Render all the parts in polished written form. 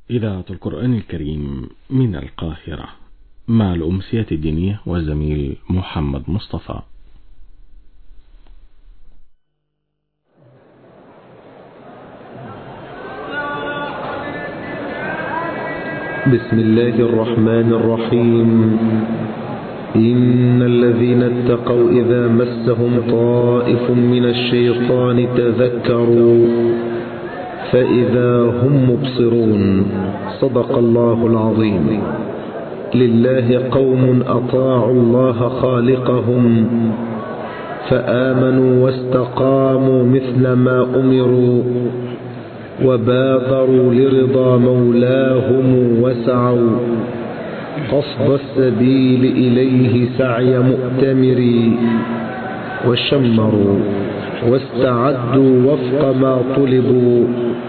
إذاعة القرآن الكريم من القاهرة مع الأمسية الدينية والزميل محمد مصطفى. بسم الله الرحمن الرحيم. إن الذين اتقوا إذا مسهم طائف من الشيطان تذكروا فإذا هم مبصرون. صدق الله العظيم. لله قوم أطاعوا الله خالقهم فآمنوا واستقاموا مثل ما أمروا وبادروا لرضا مولاهم وسعوا قصد السبيل إليه سعي مؤتمر وشمروا واستعدوا وفق ما طلبوا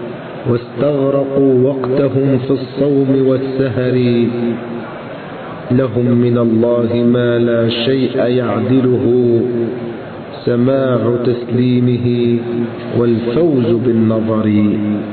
واستغرقوا وقتهم في الصوم والسهر. لهم من الله ما لا شيء يعدله سماع تسليمه والفوز بالنظر.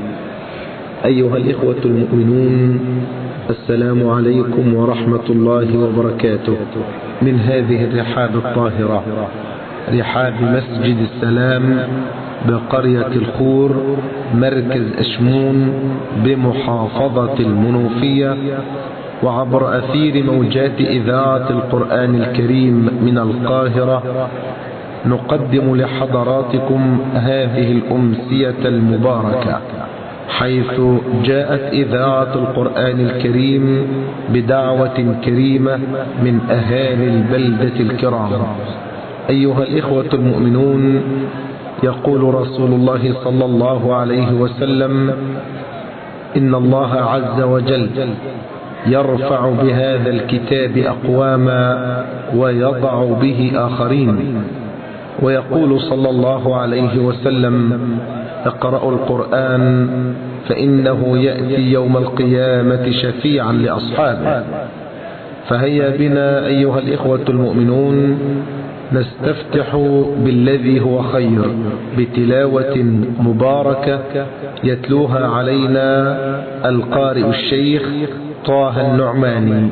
أيها الإخوة المؤمنون، السلام عليكم ورحمة الله وبركاته. من هذه الرحاب الطاهرة، رحاب مسجد السلام بقرية الخور مركز أشمون بمحافظة المنوفية، وعبر أثير موجات إذاعة القرآن الكريم من القاهرة، نقدم لحضراتكم هذه الأمسية المباركة، حيث جاءت إذاعة القرآن الكريم بدعوة كريمة من أهالي البلدة الكرام. أيها الإخوة المؤمنون، يقول رسول الله صلى الله عليه وسلم: إن الله عز وجل يرفع بهذا الكتاب أقواما ويضع به آخرين. ويقول صلى الله عليه وسلم: اقرأوا القرآن فإنه يأتي يوم القيامة شفيعا لأصحابه. فهيا بنا أيها الإخوة المؤمنون نستفتح بالذي هو خير بتلاوة مباركة يتلوها علينا القارئ الشيخ طه النعماني.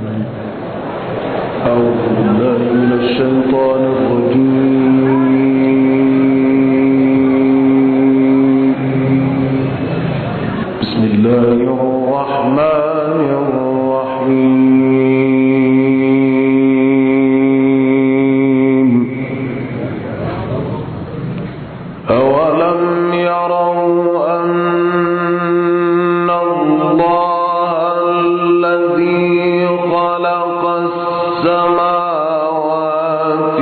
أعوذ بالله من الشيطان الرجيم. بسم الله الرحمن الرحيم. أولم يروا أن الله الذي خلق السماوات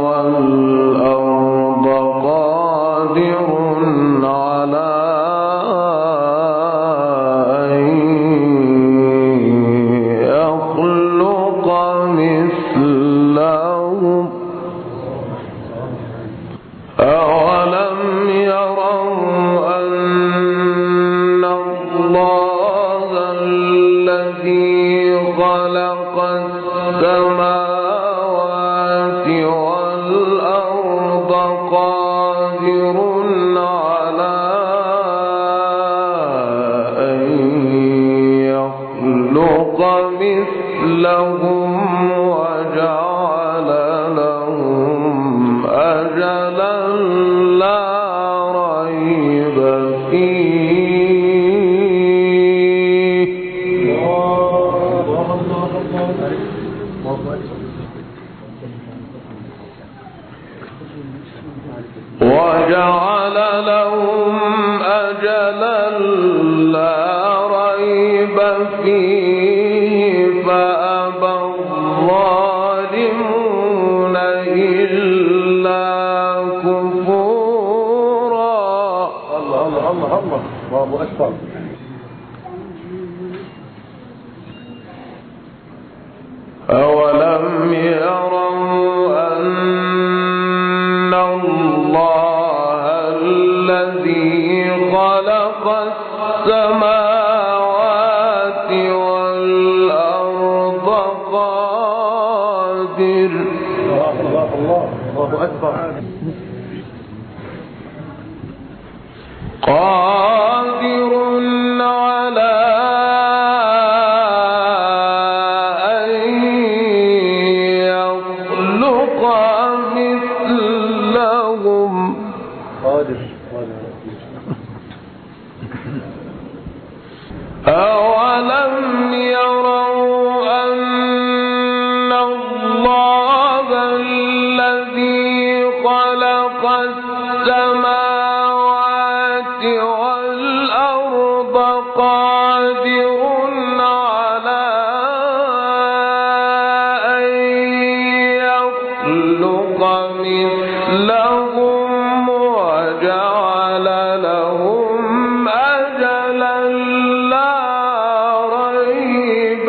والأرض قادر على أن يخلق مثلهم. أولم يروا أن الله الذي خلق السماوات والأرض قادر على أن يخلق مثلهم وجعل لهم أجلا لا ريب فيه. وجعل لهم أجلا لا ريب فيه فأبى الظالمون إلا كفورا. الله الله الله الله أكبر. أولم يروا أن الله الذي خلق السماوات والأرض قادر. الله أكبر. قادر على أولم يروا أن الله الذي خلق السماوات والأرض قادر على أن يخلق مثلهم وجعل لهم أجلا لا ريب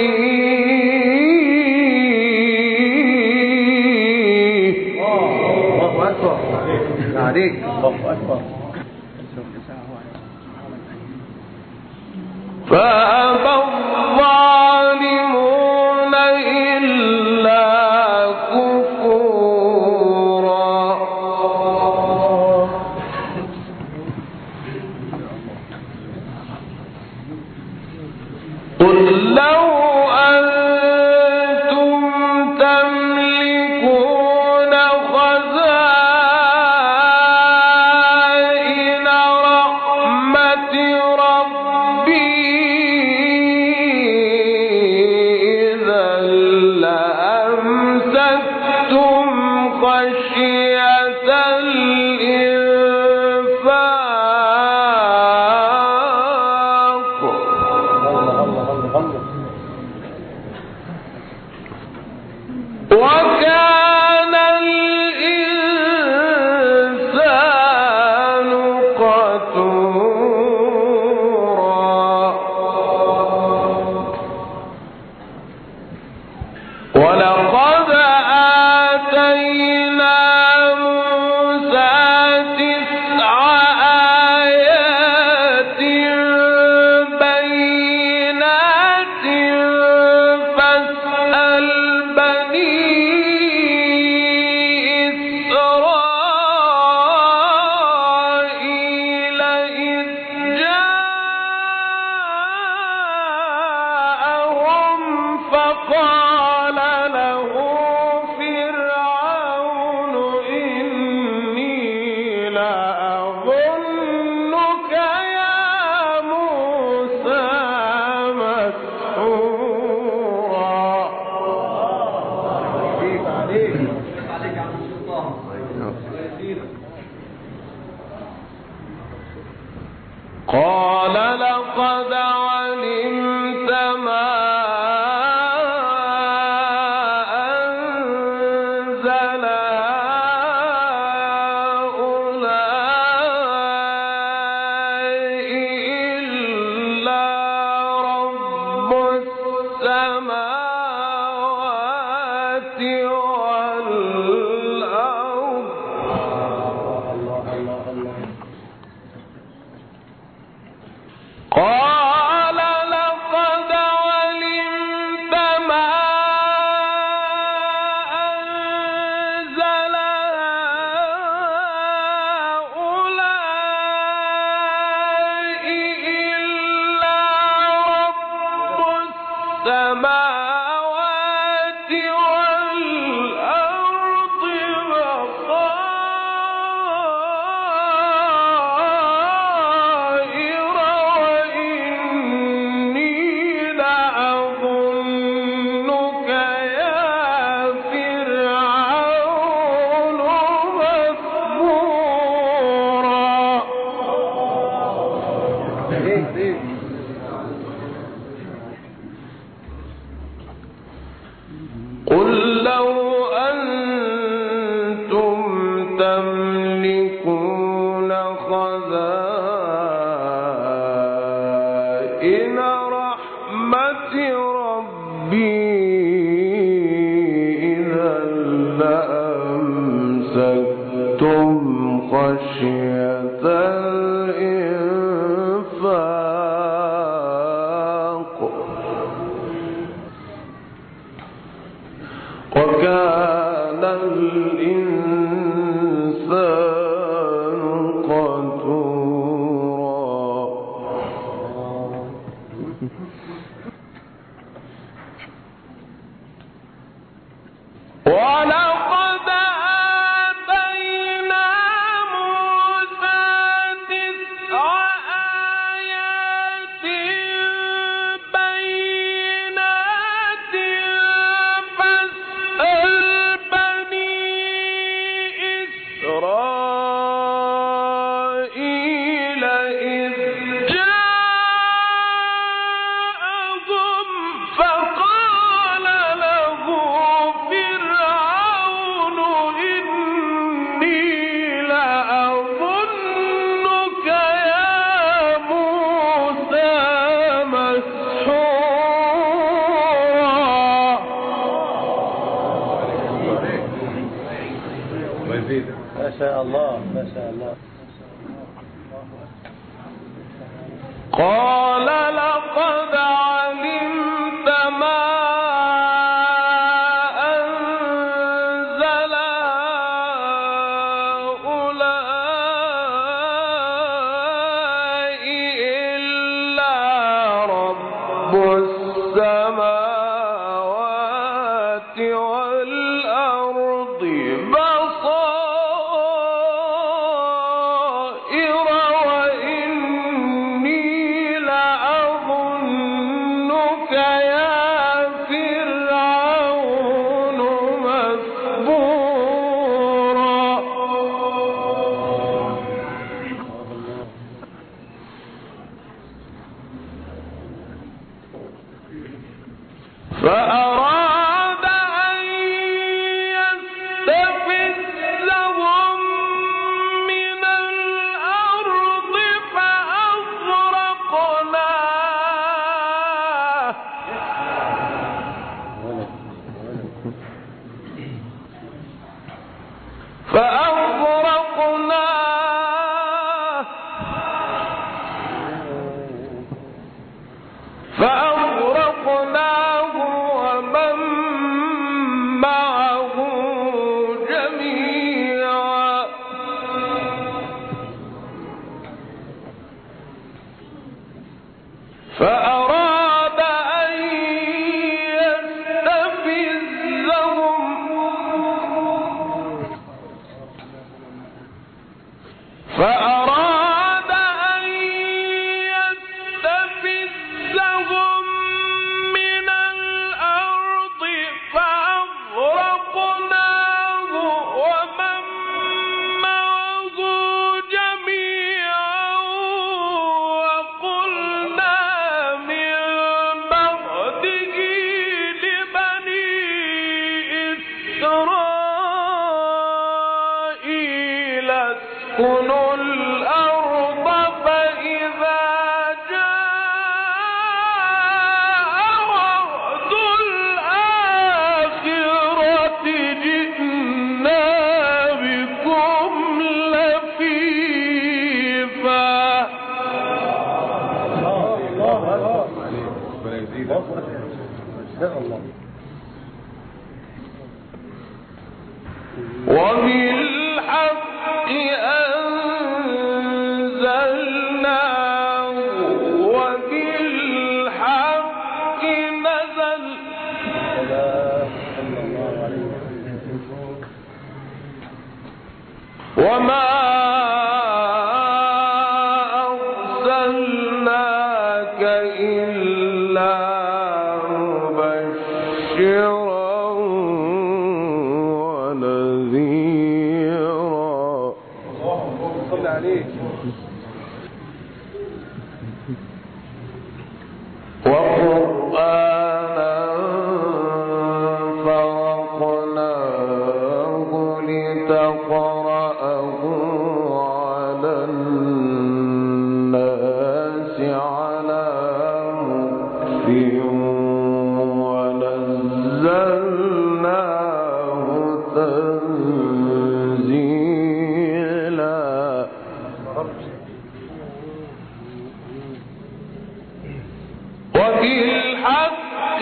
فيه. الله أكبر عليك. الله أكبر. فأبى الظالمون إلا كفورا. قل لو أنتم تملكون خزائن رحمة ربي إذا لأمسكتم خشية الإنفاق وكان الإنسان قتورا. ولقد آتينا موسى 9 آيات بينات فاسأل بني إسرائيل إذ جاءهم فقال له فرعون إني لأظنك يا موسى مسحورا. قال لقد علمت ما أنزل هؤلاء إلا رب السماوات والأرض. قال لقد علمت ما أنزل هؤلاء إلا رب السماوات والأرض بصائر وإني لأظنك يا فرعون مثبورا. قل لو أنتم تملكون خزائن رحمة ربي إذا لأمسكتم خشية الإنفاق وكان الإنسان قتورا. ولقد آتينا موسى 9 آيات ما شاء الله ما شاء الله. قال لقد علمت ما أنزل هؤلاء إلا رب السماوات والأرض بصائر وإني لأظنك يا فرعون مثبورا. فأراد أن يستفزهم من الأرض فأغرقناه ومن معه جميعا. فأراد أن يستفزهم من الأرض فأغرقناه ومن معه جميعا. وقلنا من بعده لبني إسرائيل اسكنوا الأرض فإذا جاء وعد الآخرة جئنا بكم لفيفا. وبالحق أنزلناه وبالحق نزل وما أرسلناك إلا مبشرا ونذيرا. صل عليك. وقرآنا فرقناه لتقرأه على الناس على مكث ونزلناه تنزيلا. وبالحق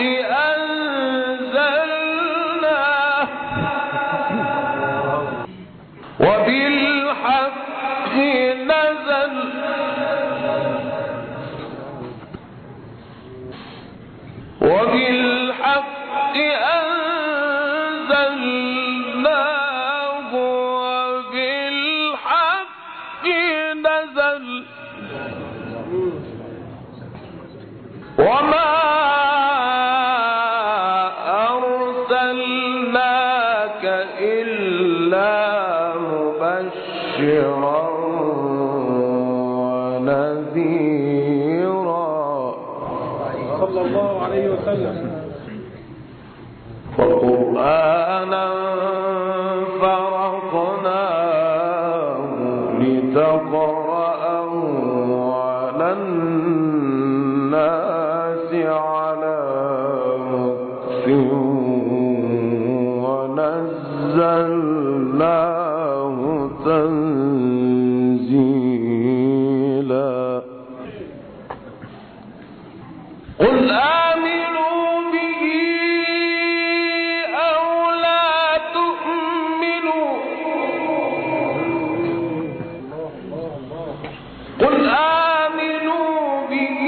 أنزلناه وبالحق نزل وبالحق أنزلناه وبالحق نزل وما أرسلناك إلا مبشرا ونذيرا. صلى الله عليه وسلم. وقرآنا فرقناه لتقرأه على الناس على مكث ونزلناه قل آمنوا به أو لا تؤمنوا قل آمنوا به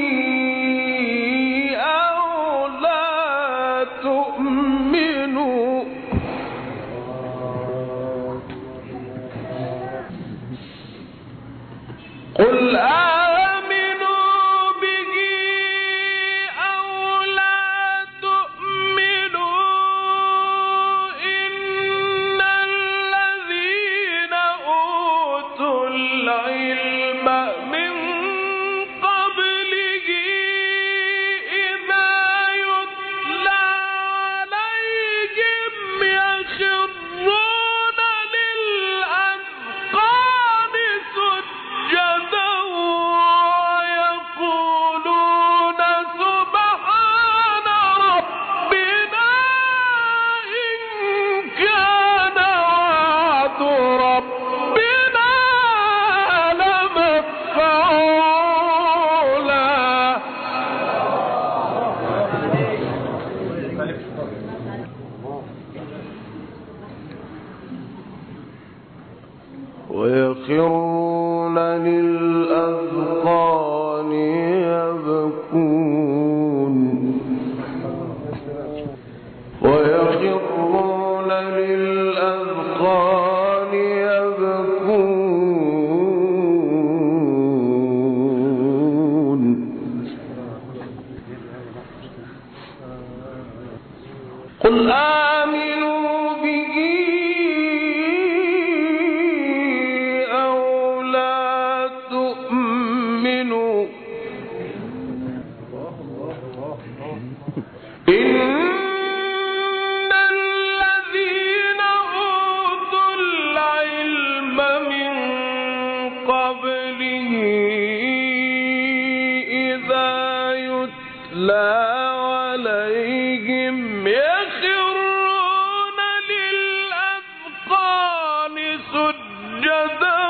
أو لا تؤمنوا قل ويخرون للأذقان يبكون ويخرون للأذقان يبكون قل آمنوا به أو لا تؤمنوا إن الذين أوتوا العلم من قبله إذا يتلى عليهم يخرون للأذقان سجدا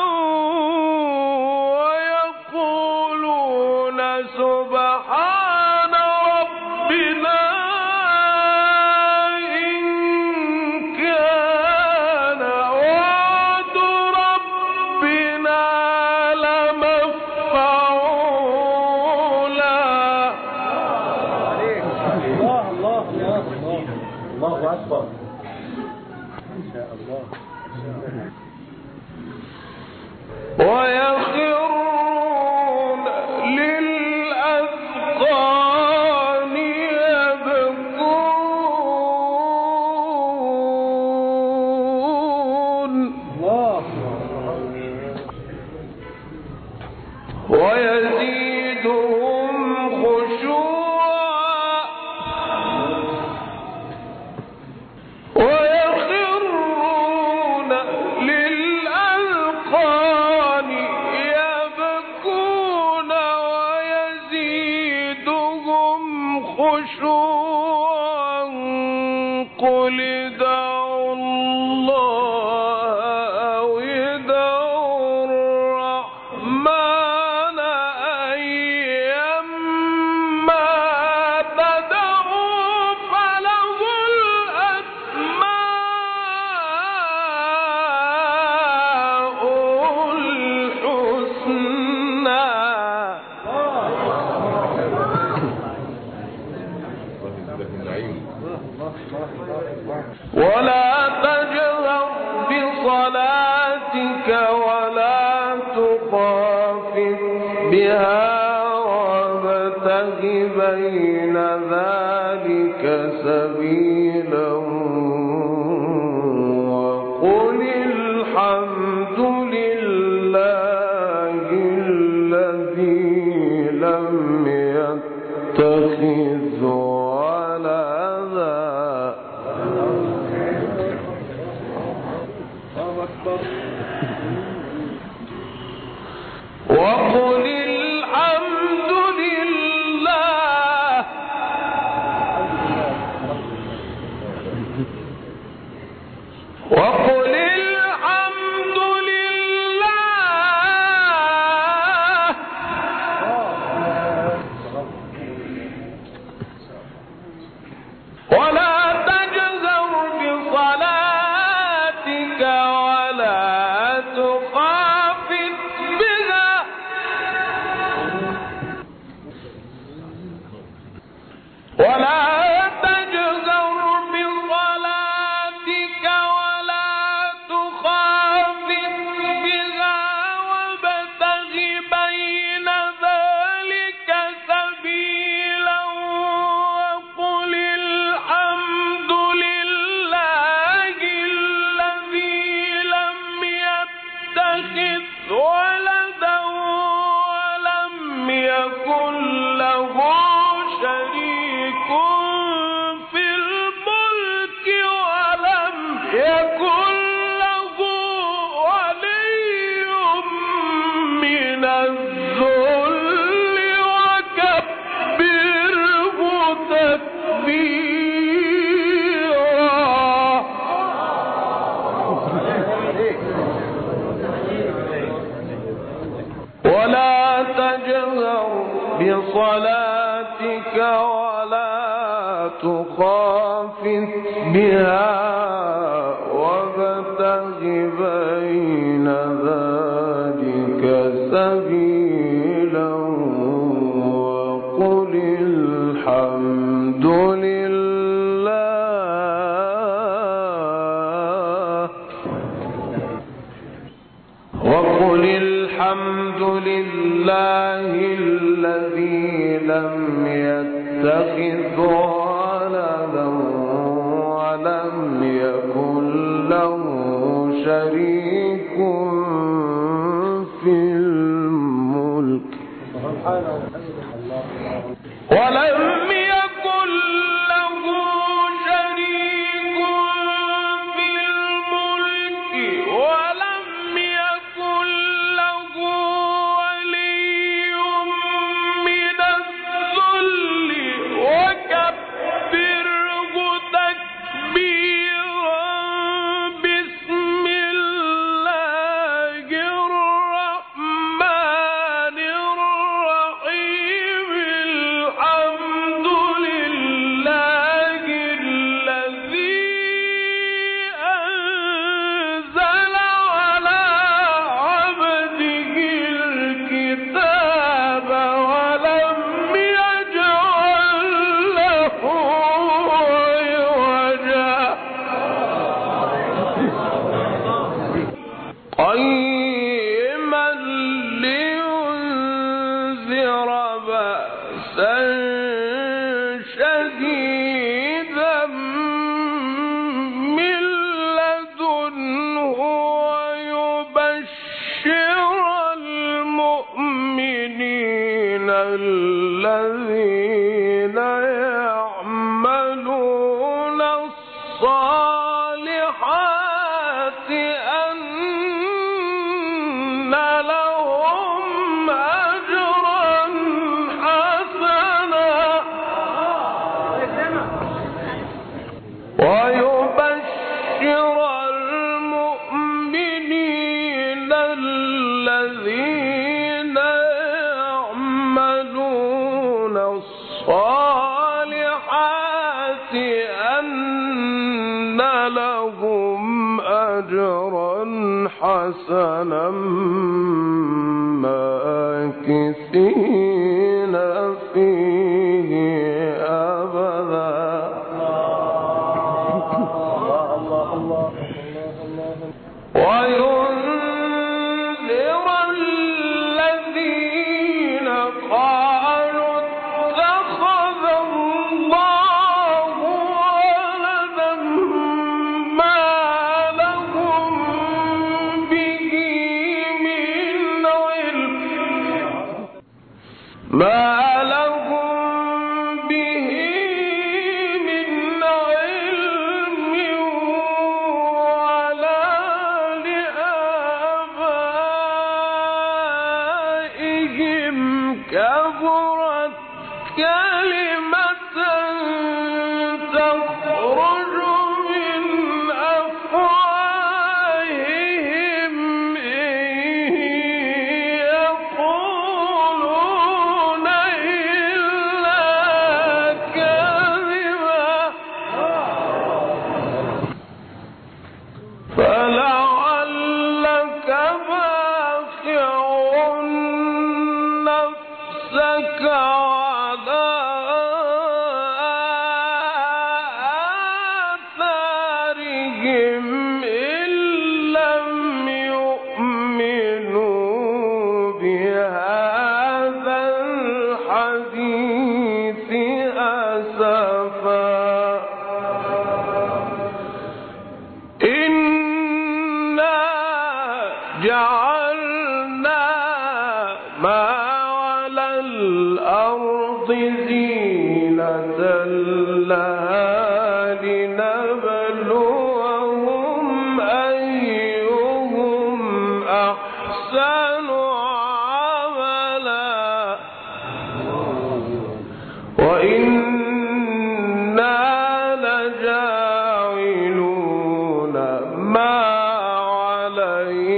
ويقولون سبحان ربنا إن كان وعد ربنا لمفعولا الله أكبر إن شاء الله ويخرون للأذقان يبكون ويزيدهم خشوعا ويخرون للأذقان يبكون ويزيدهم خشوعا قل ادعوا الله أو ادعوا الرحمن أيما تدعوا فله الأسماء الحسنى ولا تجهر بصلاتك ولا تخافت بها وابتغ بين ذلك سبيلا وقل الحمد لله الذي لم يتخذ ولدا وقل الحمد لله وقل الحمد لله صلاتك ولا تخافت بها وابتغ بين ذلك سبيلا وقل الحمد لله الذي لم يتخذ ولدا ولم يكن له شريك في الملك ولم يكن له شريك في الملك ولم يكن له ولي من الذل وكبره تكبيرا بسم الله الرحمن الرحيم الحمد لله الذي أنزل على عبده الكتاب ولم يجعل له عوجا قيما لينذر بأسا شديدا من لدنه ويبشر المؤمنين الذين يعملون الصالحات أن لهم أجرا حسنا ويبشر المؤمنين الذين يعملون الصالحات أن لهم أجرا حسنا ماكثين فيه أبدا وينذر الذين قالوا اتخذ الله ولدا ما لهم به من علم ولا لآبائهم كبرت كلمة تخرج من أفواههم إن يقولون إلا كذبا فلعلك باخع نفسك على آثارهم إن لم يؤمنوا بهذا الحديث أسفا إنا جعلنا ما على الأرض زينة لها لنبلوهم أيهم أحسن عملا وإنا لجاعلون ما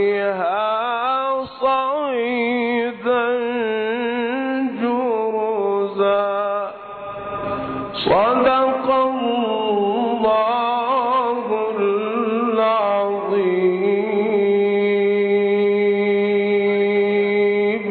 عليها صعيدا جرزا صدق الله العظيم.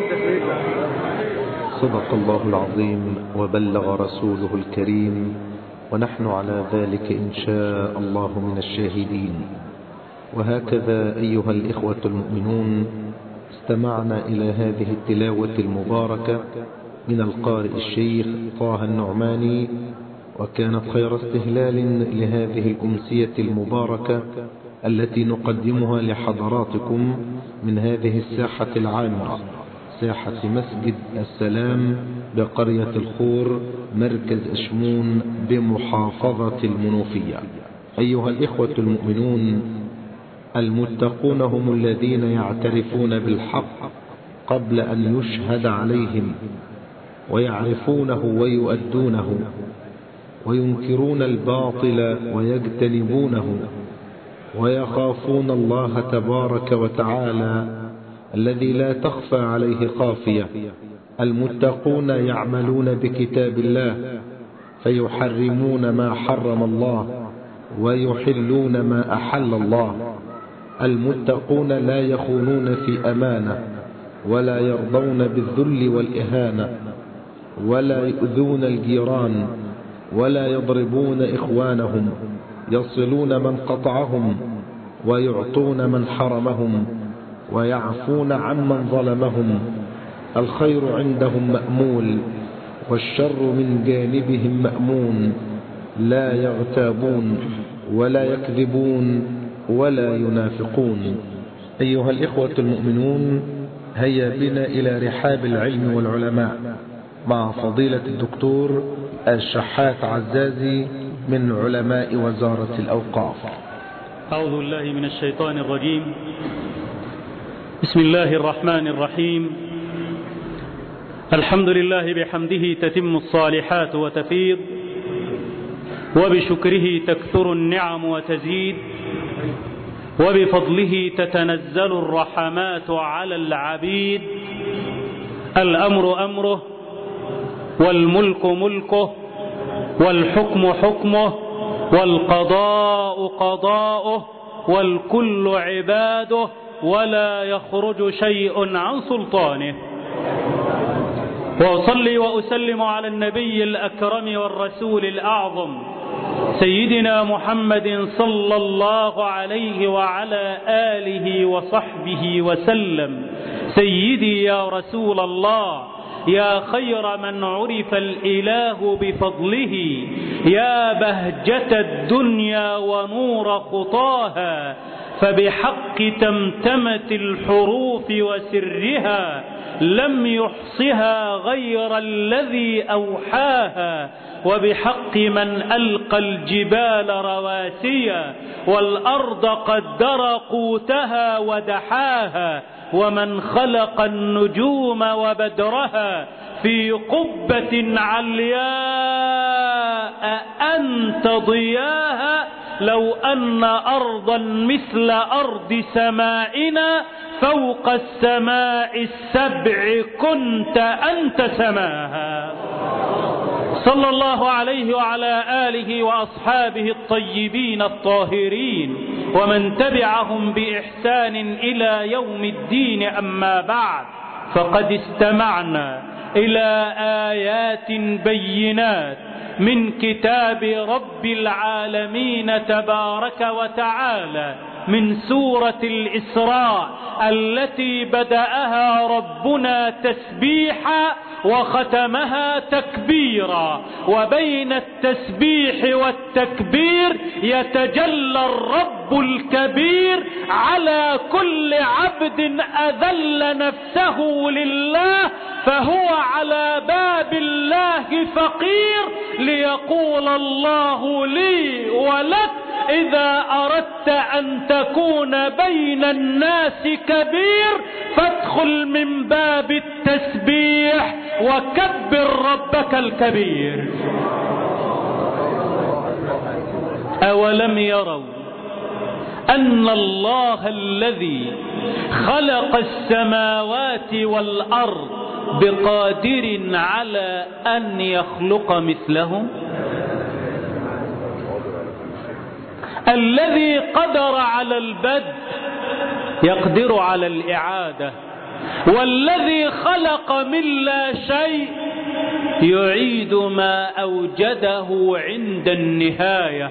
صدق الله العظيم وبلغ رسوله الكريم، ونحن على ذلك إن شاء الله من الشاهدين. وهكذا أيها الإخوة المؤمنون، استمعنا إلى هذه التلاوة المباركة من القارئ الشيخ طه النعماني، وكانت خير استهلال لهذه الأمسية المباركة التي نقدمها لحضراتكم من هذه الساحة العامرة، ساحة مسجد السلام بقرية الخور مركز أشمون بمحافظة المنوفية. أيها الإخوة المؤمنون، المتقون هم الذين يعترفون بالحق قبل أن يشهد عليهم، ويعرفونه ويؤدونه، وينكرون الباطل ويجتنبونه، ويخافون الله تبارك وتعالى الذي لا تخفى عليه خافية. المتقون يعملون بكتاب الله فيحرمون ما حرم الله ويحلون ما أحل الله. المتقون لا يخونون في أمانة، ولا يرضون بالذل والإهانة، ولا يؤذون الجيران، ولا يضربون إخوانهم، يصلون من قطعهم، ويعطون من حرمهم، ويعفون عمن ظلمهم. الخير عندهم مأمول، والشر من جانبهم مأمون. لا يغتابون ولا يكذبون ولا ينافقون. أيها الإخوة المؤمنون، هيا بنا إلى رحاب العلم والعلماء مع فضيلة الدكتور الشحات عزازي من علماء وزارة الأوقاف. أعوذ بالله من الشيطان الرجيم. بسم الله الرحمن الرحيم. الحمد لله بحمده تتم الصالحات وتفيض، وبشكره تكثر النعم وتزيد، وبفضله تتنزل الرحمات على العبيد. الأمر أمره، والملك ملكه، والحكم حكمه، والقضاء قضاؤه، والكل عباده، ولا يخرج شيء عن سلطانه. وأصلي وأسلم على النبي الأكرم والرسول الأعظم سيدنا محمد صلى الله عليه وعلى آله وصحبه وسلم. سيدي يا رسول الله، يا خير من عرف الإله بفضله، يا بهجة الدنيا ونور خطاها، فبحق تمتمت الحروف وسرها، لم يحصها غير الذي أوحاها، وبحق من ألقى الجبال رواسيا، والأرض قدر قوتها ودحاها، ومن خلق النجوم وبدرها في قبة علياء أنت ضياها. لو أن أرضا مثل أرض سمائنا فوق السماء السبع كنت أنت سماها. صلى الله عليه وعلى آله وأصحابه الطيبين الطاهرين، ومن تبعهم بإحسان إلى يوم الدين. أما بعد، فقد استمعنا إلى آيات بينات من كتاب رب العالمين تبارك وتعالى، من سورة الإسراء التي بدأها ربنا تسبيحا وختمها تكبيرا، وبين التسبيح والتكبير يتجلى الرب الكبير على كل عبد أذل نفسه لله، فهو على باب الله فقير، ليقول الله لي ولك إذا أردت أن تكون بين الناس كبير فادخل من باب التسبيح وكبر ربك الكبير. أولم يروا أن الله الذي خلق السماوات والأرض بقادر على أن يخلق مثلهم؟ الذي قدر على البدء يقدر على الإعادة، والذي خلق من لا شيء يعيد ما أوجده عند النهاية.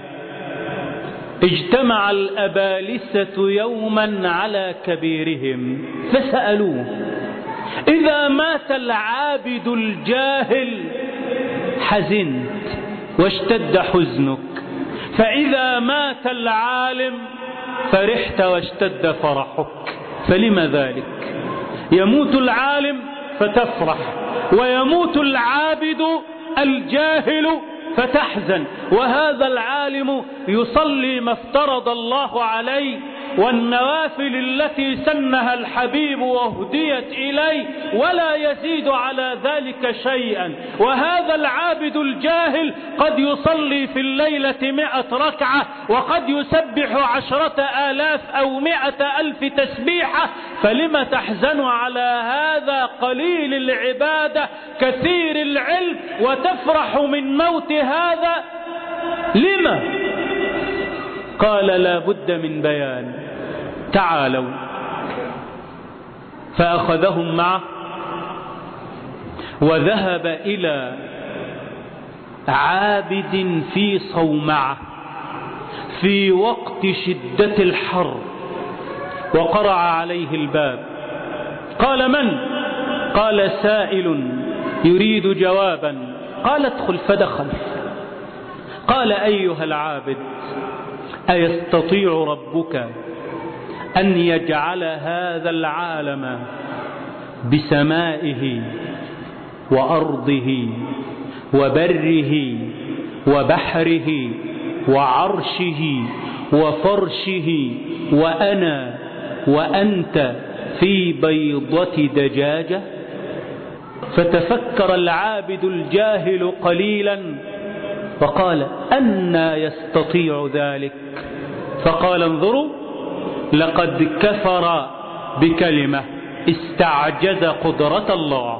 اجتمع الأبالسة يوما على كبيرهم فسألوه: إذا مات العابد الجاهل حزنت واشتد حزنك، فإذا مات العالم فرحت واشتد فرحك، فلم ذلك؟ يموت العالم فتفرح، ويموت العابد الجاهل فتحزن، وهذا العالم يصلي ما افترض الله عليه والنوافل التي سنها الحبيب وهديت إليه ولا يزيد على ذلك شيئا، وهذا العابد الجاهل قد يصلي في الليلة 100 ركعة وقد يسبح 10,000 أو 100,000 تسبيحة، فلم تحزن على هذا قليل العبادة كثير العلم وتفرح من موت هذا؟ لما؟ قال: لا بد من بيان. تعالوا. فأخذهم معه وذهب إلى عابد في صومعة في وقت شدة الحر، وقرع عليه الباب. قال: من؟ قال: سائل يريد جوابا. قال: ادخل. فدخل. قال: أيها العابد، أيستطيع ربك أن يجعل هذا العالم بسمائه وأرضه وبره وبحره وعرشه وفرشه وأنا وأنت في بيضة دجاجة؟ فتفكر العابد الجاهل قليلا وقال: أنى يستطيع ذلك؟ فقال: انظروا، لقد كفر بكلمة استعجز قدرة الله.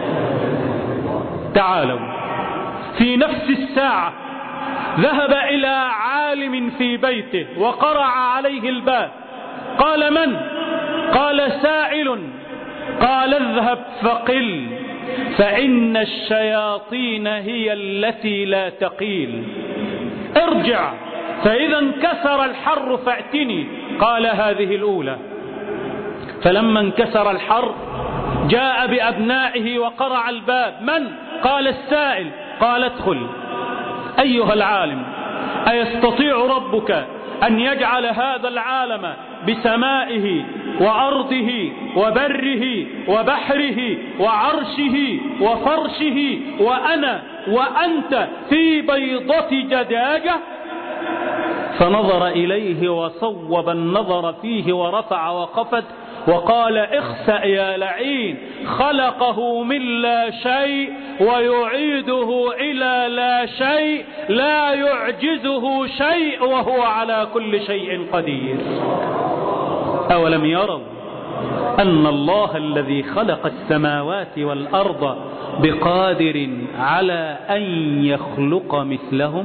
تعالوا. في نفس الساعة ذهب إلى عالم في بيته وقرع عليه الباب. قال: من؟ قال: سائل. قال: اذهب فقل، فإن الشياطين هي التي لا تقيل. ارجع، فإذا انكسر الحر فأتني. قال: هذه الأولى. فلما انكسر الحر جاء بأبنائه وقرع الباب. من؟ قال: السائل. قال: ادخل. أيها العالم، أيستطيع ربك أن يجعل هذا العالم بسمائه وأرضه وبره وبحره وعرشه وفرشه وأنا وأنت في بيضة دجاجة؟ فنظر إليه وصوب النظر فيه ورفع وخفض وقال: اخسأ يا لعين، خلقه من لا شيء ويعيده إلى لا شيء، لا يعجزه شيء وهو على كل شيء قدير. أولم يروا أن الله الذي خلق السماوات والأرض بقادر على أن يخلق مثلهم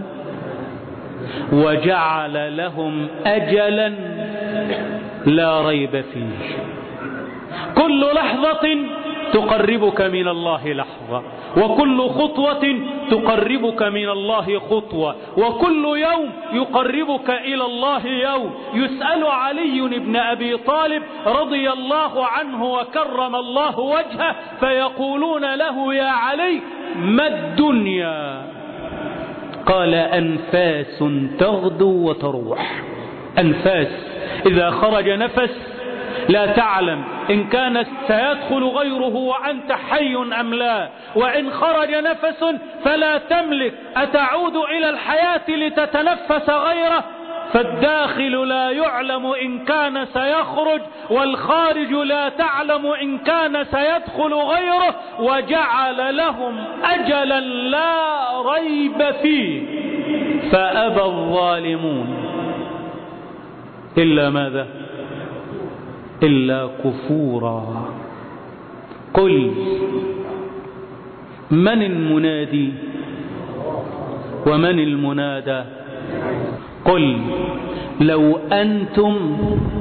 وجعل لهم أجلا لا ريب فيه؟ كل لحظة تقربك من الله لحظة، وكل خطوة تقربك من الله خطوة، وكل يوم يقربك إلى الله يوم. يسأل علي بن أبي طالب رضي الله عنه وكرم الله وجهه فيقولون له: يا علي، ما الدنيا؟ قال: أنفاس تغدو وتروح. أنفاس، إذا خرج نفس لا تعلم إن كان سيدخل غيره وأنت حي أم لا، وإن خرج نفس فلا تملك أتعود إلى الحياة لتتنفس غيره، فالداخل لا يعلم إن كان سيخرج، والخارج لا تعلم إن كان سيدخل غيره، وجعل لهم أجلا لا ريب فيه، فأبى الظالمون إلا ماذا؟ إلا كفورا. قل من المنادي ومن المنادى؟ قل لو أنتم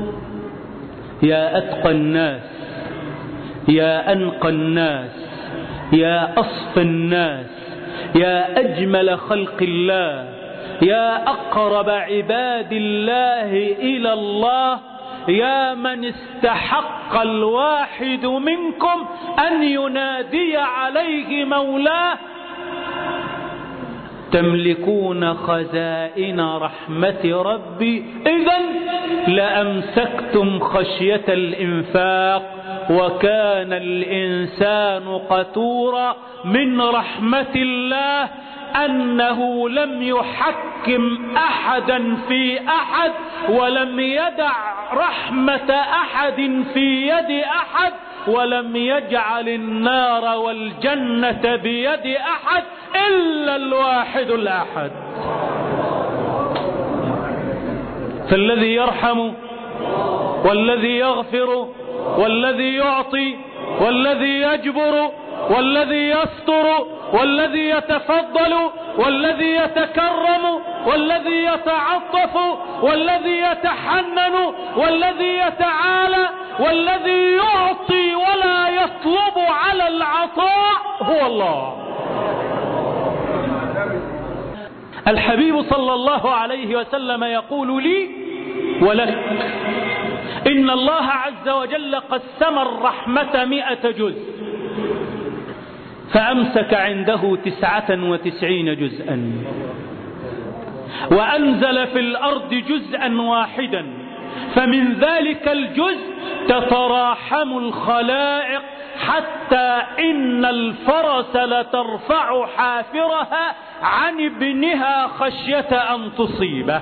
يا أتقى الناس يا أنقى الناس يا أصفى الناس يا أجمل خلق الله يا أقرب عباد الله إلى الله يا من استحق الواحد منكم أن ينادي عليه مولاه تملكون خزائن رحمة ربي إذن لأمسكتم خشية الإنفاق وكان الإنسان قتورا. من رحمة الله أنه لم يحكم أحدا في أحد ولم يدع رحمة أحد في يد أحد ولم يجعل النار والجنة بيد أحد إلا الواحد الأحد. فالذي يرحم والذي يغفر والذي يعطي والذي يجبر والذي يستر والذي يتفضل والذي يتكرم والذي يتعطف والذي يتحنن والذي يتعالى والذي يعطي ولا يطلب على العطاء هو الله. الحبيب صلى الله عليه وسلم يقول لي ولك إن الله عز وجل قسم الرحمة 100 جزء فأمسك عنده 99 جزءا وأنزل في الأرض جزءا واحدا فمن ذلك الجزء تتراحم الخلائق حتى إن الفرس لترفع حافرها عن ابنها خشية أن تصيبه.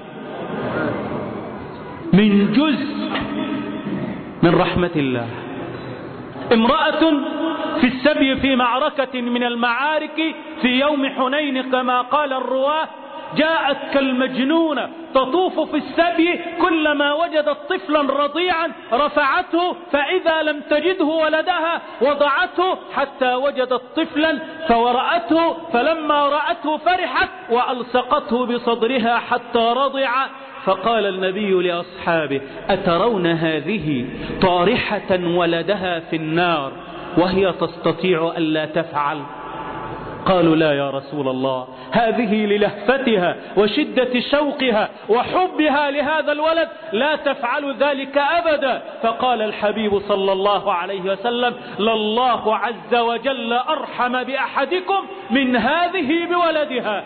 من جزء من رحمة الله. امرأة في السبي في معركة من المعارك في يوم حنين كما قال الرواه جاءت كالمجنونة تطوف في السبي كلما وجدت طفلا رضيعا رفعته فإذا لم تجده ولدها وضعته حتى وجدت طفلا فورأته فلما رأته فرحت وألصقته بصدرها حتى رضع. فقال النبي لأصحابه أترون هذه طارحة ولدها في النار وهي تستطيع ألا تفعل؟ قالوا لا يا رسول الله هذه للهفتها وشدة شوقها وحبها لهذا الولد لا تفعل ذلك أبدا. فقال الحبيب صلى الله عليه وسلم لله عز وجل أرحم بأحدكم من هذه بولدها.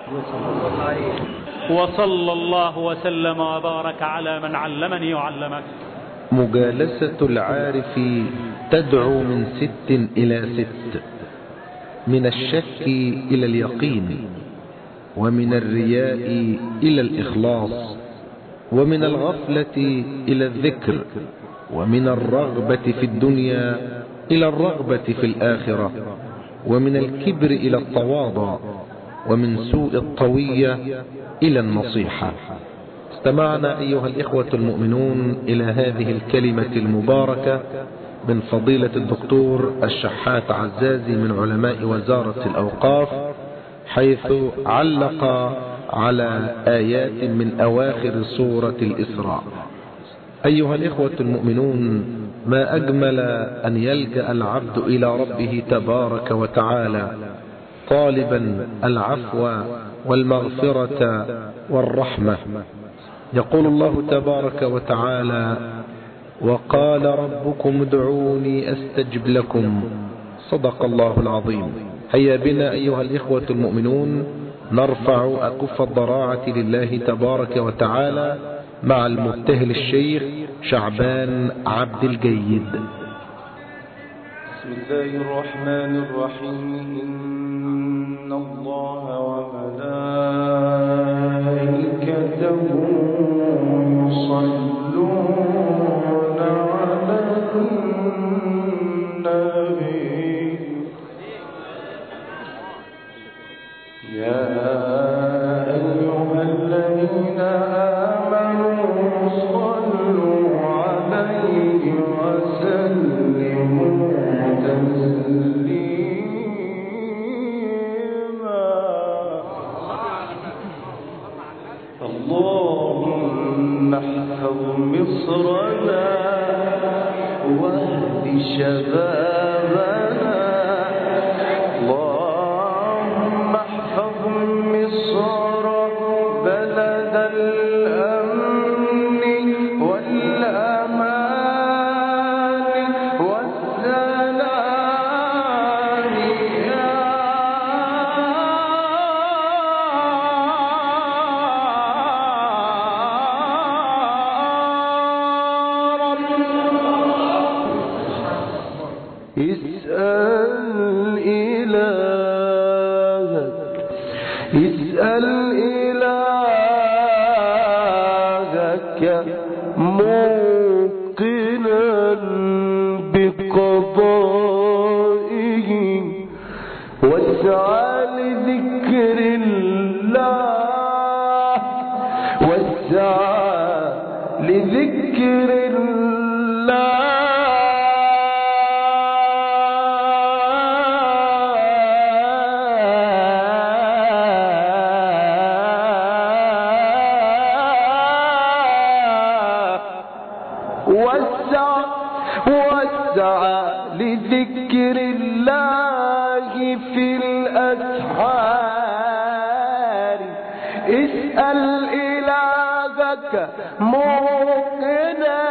وصلى الله وسلم وبارك على من علمني وعلمك. مجالسة العارف تدعو من 6 إلى 6: من الشك إلى اليقين ومن الرياء إلى الإخلاص ومن الغفلة إلى الذكر ومن الرغبة في الدنيا إلى الرغبة في الآخرة ومن الكبر إلى التواضع ومن سوء الطوية إلى النصيحة. استمعنا أيها الإخوة المؤمنون إلى هذه الكلمة المباركة من فضيلة الدكتور الشحات عزازي من علماء وزارة الأوقاف، حيث علق على آيات من أواخر سورة الإسراء. أيها الإخوة المؤمنون، ما أجمل أن يلجأ العبد إلى ربه تبارك وتعالى طالبا العفو والمغفرة والرحمة. يقول الله تبارك وتعالى وقال ربكم ادعوني أستجب لكم. صدق الله العظيم. هيا بنا أيها الإخوة المؤمنون نرفع أكف الضراعة لله تبارك وتعالى مع المبتهل الشيخ شعبان عبد الجيد. بسم الله الرحمن الرحيم. إن الله وملائكته يصلون على النبي يا أيها الذين آمنوا صلوا عليه وسلموا تسليما. مصرنا واهد شبابنا اللهم احفظ مصر بلد الأمن والأمان والسلام يا اسأل إلهك موقنا بقضائه واسعى لذكر الله واسعى لذكر الله واسعى لذكر الله في الأسحار اسأل إلهك موقنا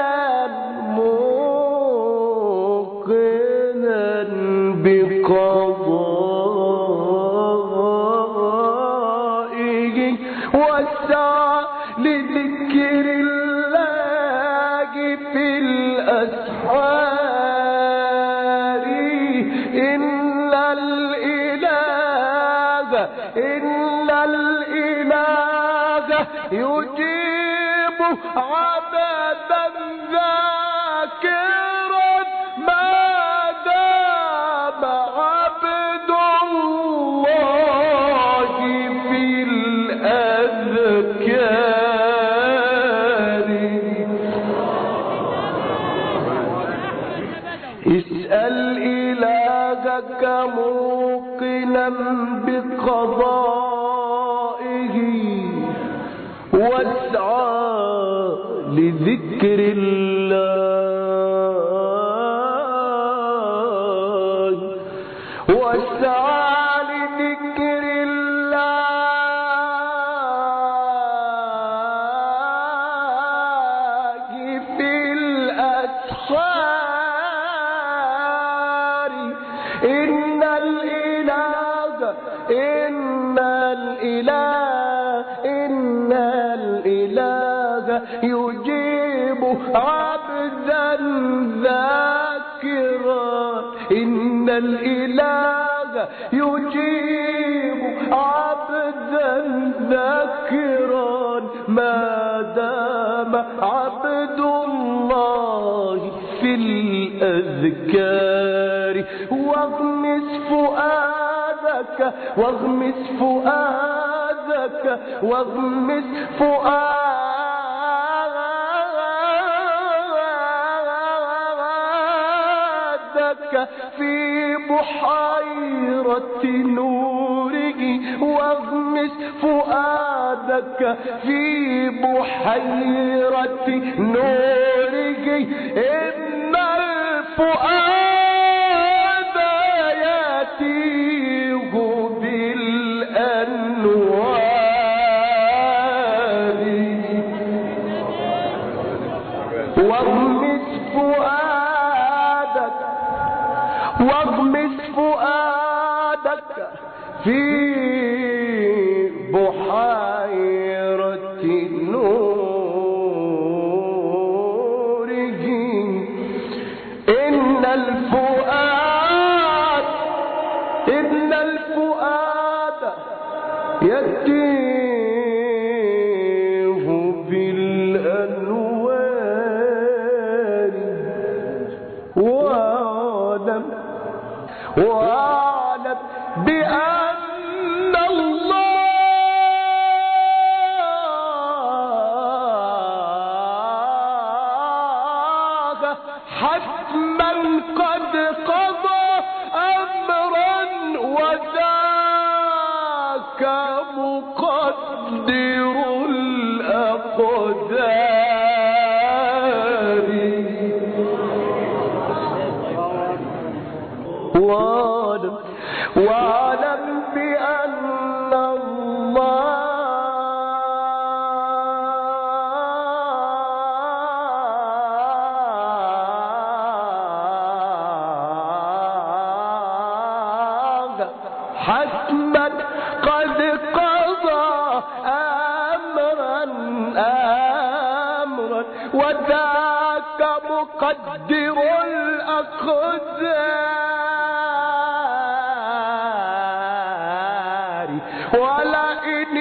بقضائه واسعى لذكر الله في الأسحار إن الإله يجيب عبدا ذاكرا ما دام عبد الله في الأذكار اسأل إلهك موقنا بقضائه واسعى لذكر الله واسعى لذكر الله في الأسحار إن الإله يجيب عبدا ذاكرا إن الإله يجيب عبدا ذاكرا ما دام عبد الله في الأذكار واغمس فؤادك واغمس فؤادك واغمس فؤادك في بحيرة نوره واغمس فؤادك في بحيرة نوره إن الفؤاد يتيه بالأنوار واغمس فؤادك في بحيرة نوره إن الفؤاد يتيه بالأنوار واعلم بأن الله حتما قد قضى أمرا وذاك مقدر الأقدار واعلم بأن الله حتما قد قضى أمرا وذاك مقدر الأقدار ولئن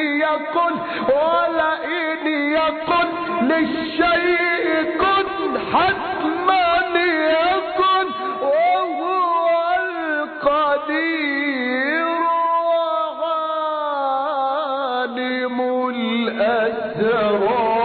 يكن للشيء كن حتما يكن وهو القدير وغالب الأسرار.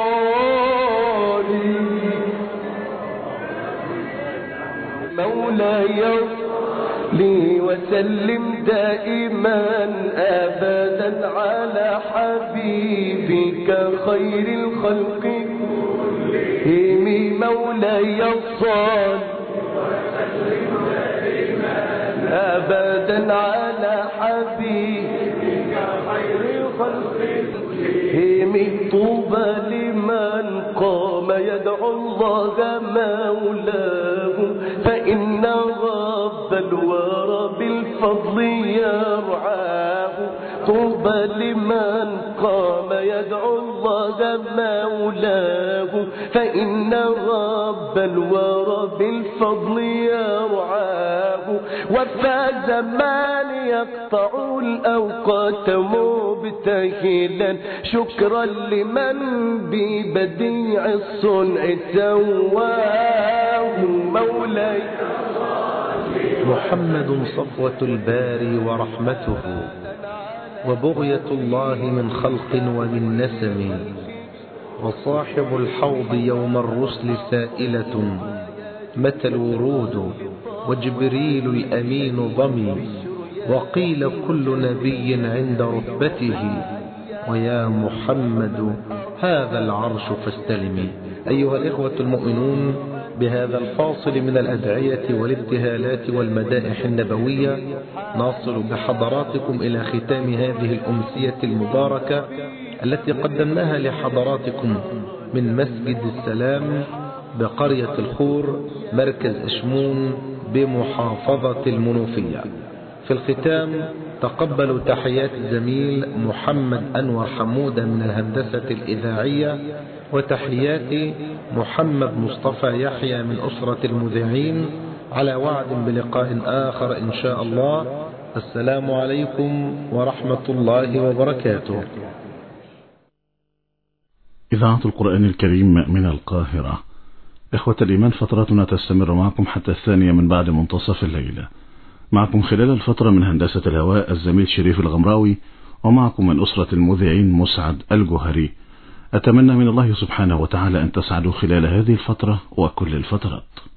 مولاي لي وسلم دائما أبدا على حبيبك خير الخلق كلهم. مولاي صل وسلم دائما أبدا على حبيبك خير الخلق كلهم. طوبى لمن قام يدعو الله مولاه فإن رب الورى بالفضل يرعاه. طوبى لمن قام يدعو الله مولاه فإن رب الورى بالفضل يرعاه. وفاز من يقطع الأوقات مبتهلا شكرا لمن ببديع الصنع سواه. مولاي محمد صفوة الباري ورحمته وبغية الله من خلق ومن نسم وصاحب الحوض يوم الرسل سائلة متى الورود وجبريل الأمين ضمي وقيل كل نبي عند رتبته ويا محمد هذا العرش فاستلمي. أيها الإخوة المؤمنون، بهذا الفاصل من الأدعية والابتهالات والمدائح النبوية نصل بحضراتكم إلى ختام هذه الأمسية المباركة التي قدمناها لحضراتكم من مسجد السلام بقرية الخور مركز أشمون بمحافظة المنوفية. في الختام تقبلوا تحيات الزميل محمد أنور حمودة من الهندسة الإذاعية وتحيات محمد مصطفى يحيى من أسرة المذيعين، على وعد بلقاء آخر إن شاء الله. السلام عليكم ورحمة الله وبركاته. إذاعة القرآن الكريم من القاهرة. إخوة الإيمان، فترتنا تستمر معكم حتى 2 من بعد منتصف الليلة. معكم خلال الفترة من هندسة الهواء الزميل شريف الغمراوي، ومعكم من أسرة المذيعين مسعد الجوهري. أتمنى من الله سبحانه وتعالى أن تسعدوا خلال هذه الفترة وكل الفترات.